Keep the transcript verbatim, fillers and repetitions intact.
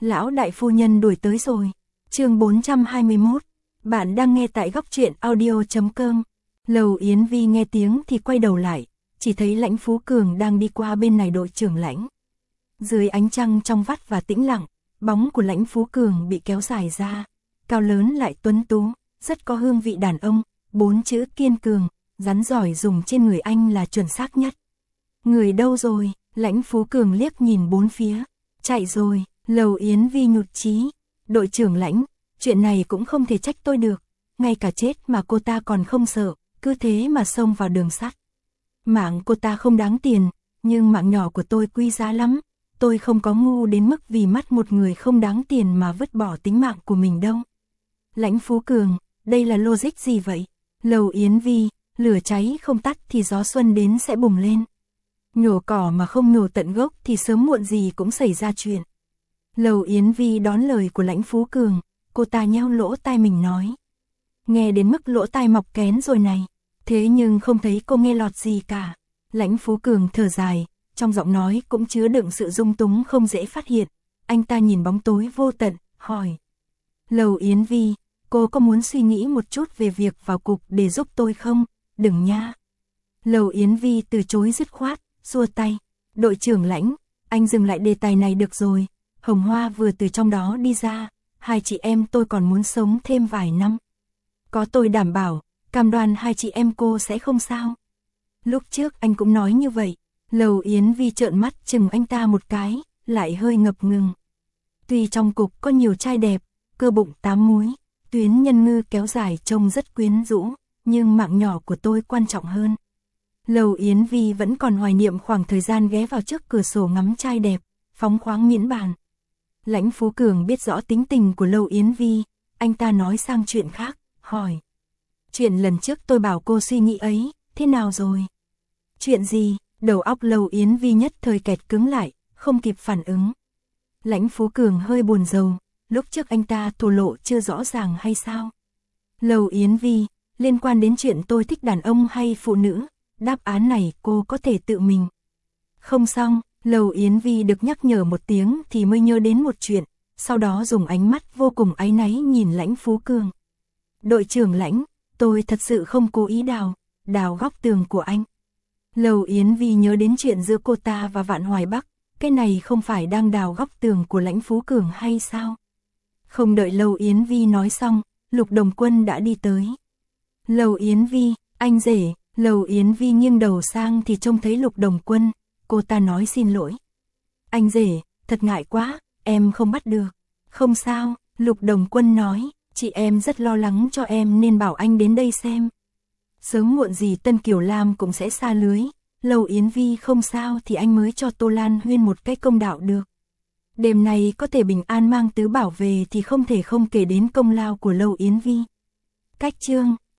Lão đại phu nhân đuổi tới rồi. Chương bốn trăm hai mươi mốt. Bạn đang nghe tại góc truyện audio chấm com. Lầu Yến Vi nghe tiếng thì quay đầu lại, chỉ thấy Lãnh Phú Cường đang đi qua bên này đội trưởng Lãnh. Dưới ánh trăng trong vắt và tĩnh lặng, bóng của Lãnh Phú Cường bị kéo dài ra, cao lớn lại tuấn tú, rất có hương vị đàn ông, bốn chữ kiên cường, rắn giỏi dùng trên người anh là chuẩn xác nhất. Người đâu rồi? Lãnh Phú Cường liếc nhìn bốn phía. Chạy rồi. Lầu Yến Vi nhụt chí. Đội trưởng Lãnh, chuyện này cũng không thể trách tôi được, ngay cả chết mà cô ta còn không sợ, cứ thế mà xông vào đường sắt. Mạng cô ta không đáng tiền, nhưng mạng nhỏ của tôi quý giá lắm, tôi không có ngu đến mức vì mắt một người không đáng tiền mà vứt bỏ tính mạng của mình đâu. Lãnh Phú Cường, đây là logic gì vậy? Lầu Yến Vi, lửa cháy không tắt thì gió xuân đến sẽ bùng lên. Nhổ cỏ mà không nhổ tận gốc thì sớm muộn gì cũng xảy ra chuyện. Lầu Yến Vi đón lời của Lãnh Phú Cường, cô ta nheo lỗ tai mình nói. Nghe đến mức lỗ tai mọc kén rồi này, thế nhưng không thấy cô nghe lọt gì cả. Lãnh Phú Cường thở dài, trong giọng nói cũng chứa đựng sự dung túng không dễ phát hiện. Anh ta nhìn bóng tối vô tận, hỏi. Lầu Yến Vi, cô có muốn suy nghĩ một chút về việc vào cục để giúp tôi không? Đừng nha. Lầu Yến Vi từ chối dứt khoát, xua tay. Đội trưởng Lãnh, anh dừng lại đề tài này được rồi. Hồng Hoa vừa từ trong đó đi ra, hai chị em tôi còn muốn sống thêm vài năm. Có tôi đảm bảo, cam đoan hai chị em cô sẽ không sao. Lúc trước anh cũng nói như vậy. Lầu Yến Vi trợn mắt chừng anh ta một cái, lại hơi ngập ngừng. Tuy trong cục có nhiều trai đẹp, cơ bụng tám múi, tuyến nhân ngư kéo dài trông rất quyến rũ, nhưng mạng nhỏ của tôi quan trọng hơn. Lầu Yến Vi vẫn còn hoài niệm khoảng thời gian ghé vào trước cửa sổ ngắm trai đẹp, phóng khoáng miễn bàn. Lãnh Phú Cường biết rõ tính tình của Lầu Yến Vi, anh ta nói sang chuyện khác, hỏi. Chuyện lần trước tôi bảo cô suy nghĩ ấy, thế nào rồi? Chuyện gì? Đầu óc Lầu Yến Vi nhất thời kẹt cứng lại, không kịp phản ứng. Lãnh Phú Cường hơi buồn rầu, lúc trước anh ta thổ lộ chưa rõ ràng hay sao? Lầu Yến Vi, liên quan đến chuyện tôi thích đàn ông hay phụ nữ, đáp án này cô có thể tự mình. Không xong, Lầu Yến Vi được nhắc nhở một tiếng thì mới nhớ đến một chuyện, sau đó dùng ánh mắt vô cùng áy náy nhìn Lãnh Phú Cường. Đội trưởng Lãnh, tôi thật sự không cố ý đào, đào góc tường của anh. Lầu Yến Vi nhớ đến chuyện giữa cô ta và Vạn Hoài Bắc, cái này không phải đang đào góc tường của Lãnh Phú Cường hay sao? Không đợi Lầu Yến Vi nói xong, Lục Đồng Quân đã đi tới. Lầu Yến Vi, anh rể. Lầu Yến Vi nghiêng đầu sang thì trông thấy Lục Đồng Quân, cô ta nói xin lỗi. Anh rể, thật ngại quá, em không bắt được. Không sao, Lục Đồng Quân nói, chị em rất lo lắng cho em nên bảo anh đến đây xem. Sớm muộn gì Tân Kiều Lam cũng sẽ xa lưới, Lầu Yến Vi không sao thì anh mới cho Tô Lan Huyên một cái công đạo được. Đêm này có thể bình an mang tứ bảo về thì không thể không kể đến công lao của Lầu Yến Vi. Cách chương